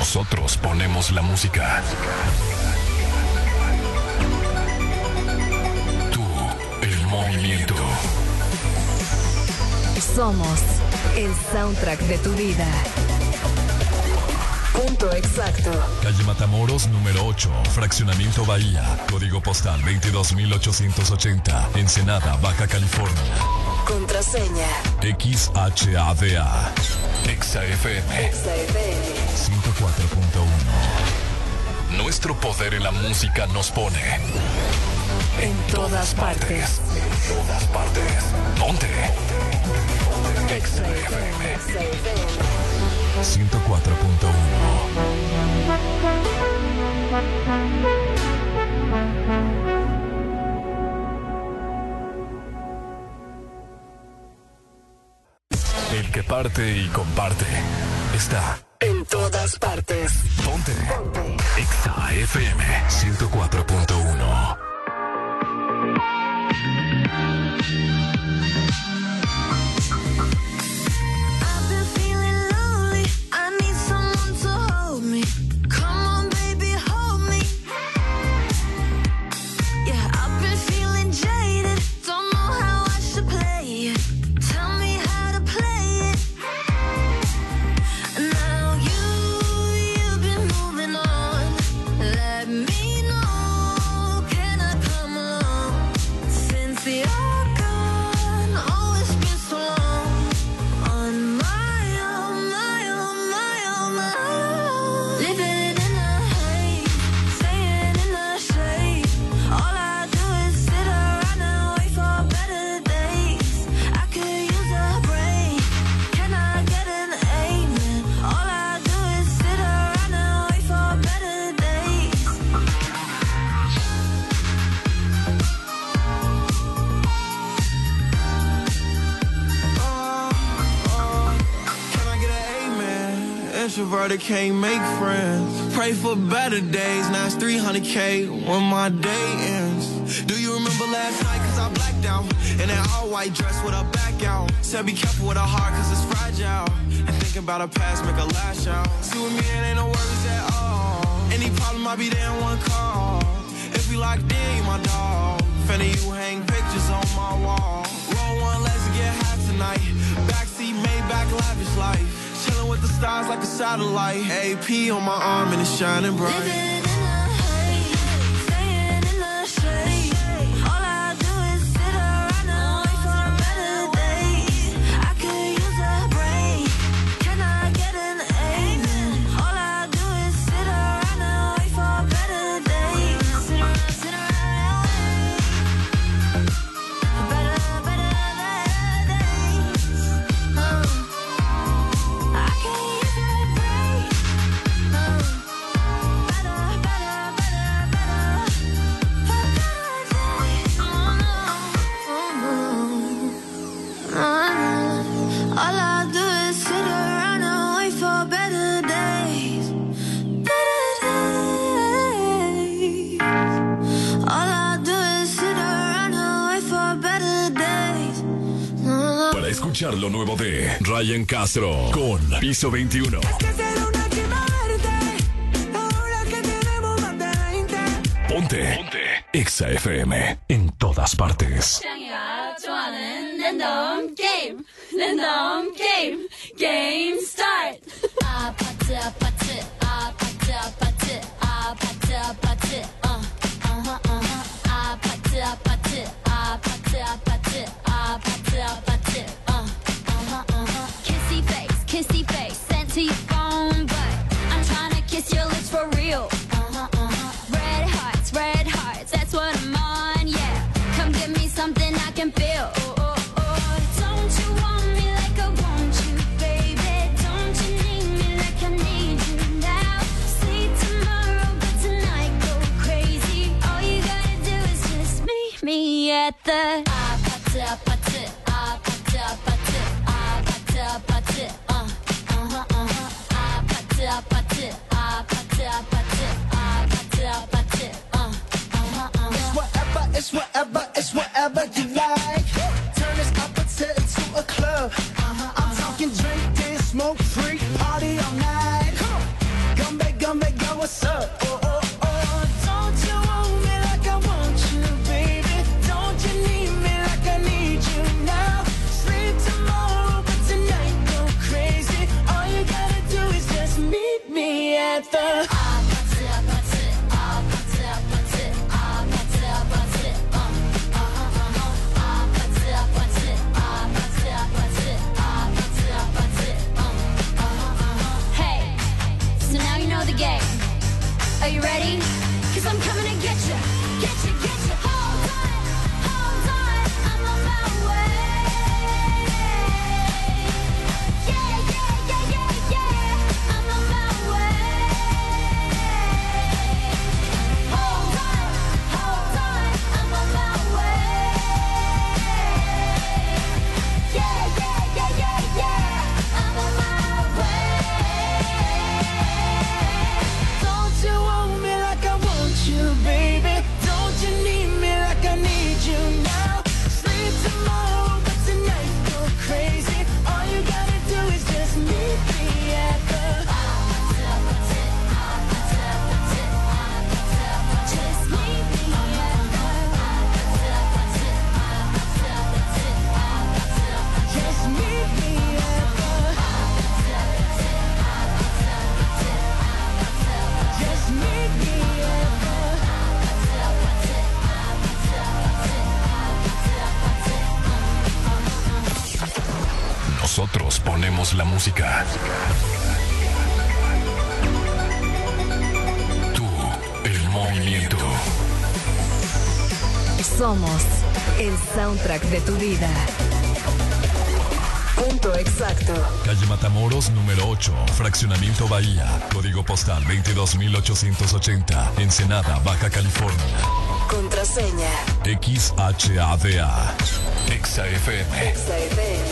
Nosotros ponemos la música. Tú, el movimiento. Somos el soundtrack de tu vida. Punto exacto. Calle Matamoros, número 8, Fraccionamiento Bahía. Código postal 22880. Ensenada, Baja California. Contraseña XHADA. XAFM 104.1. Nuestro poder en la música nos pone en todas partes. En todas partes. Ponte XAFM 104.1. El que parte y comparte está en todas partes. Ponte XAFM 104.1. Introverted can't make friends. Pray for better days. Now it's 300K when my day ends. Do you remember last night? Cause I blacked out in that all white dress with her back out. Said be careful with her heart cause it's fragile. And thinking about her past make her lash out. See with me it ain't no worries at all. Any problem I'll be there in one call. If we locked in, you my dog. Finna you hang pictures on my wall. Roll one, let's get high tonight. Backseat Maybach, lavish life. Chillin' with the stars like a satellite. AP on my arm and it's shining bright. Living in the haze, staying in the shade. All I do is sit around and wait for better days. I could use a break. Can I get an amen? All I do is sit around and wait for better days. Sit around, better days. Escuchar lo nuevo de Ryan Castro con Piso 21. Ponte XAFM en todas partes. Random game start. Kissy face, sent to your phone, but I'm trying to kiss your lips for real. Red hearts, that's what I'm on, yeah. Come give me something I can feel. Don't you want me like I want you, baby? Don't you need me like I need you now? See tomorrow, but tonight go crazy. All you gotta do is just meet me at the It's whatever you like. Turn this opposite into a club. I'm talking drink, dance, smoke, freak, party all night. Come on, what's up? Oh, oh, oh. Don't you want me like I want you, baby? Don't you need me like I need you now? Sleep tomorrow, but tonight go crazy. All you gotta do is just meet me at the Are you ready? 'Cause I'm coming to get you, get you, get you. Hold on, I'm on my way. Yeah, yeah, yeah, yeah, yeah, I'm on my way. Hold on, I'm on my way. Yeah, yeah, yeah, yeah, yeah, I'm on my way. Don't you want me like I want you, baby? Don't you need me like I need you now? Sleep tomorrow, but tonight go crazy. All you gotta do is just meet me at the Just meet me at just meet me at the just meet me at Nosotros ponemos la música. Tú, el movimiento. Somos el soundtrack de tu vida. Punto exacto. Calle Matamoros, número 8, Fraccionamiento Bahía. Código postal 22880. Ensenada, Baja California. Contraseña. XHADA. XAFM. XFM.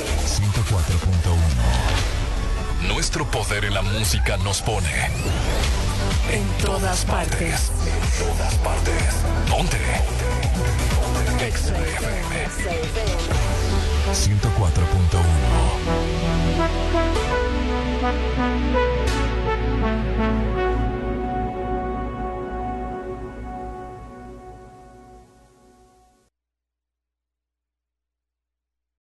104.1. Nuestro poder en la música nos pone En todas partes. En todas partes. Ponte. XAFM. XFM. 104.1.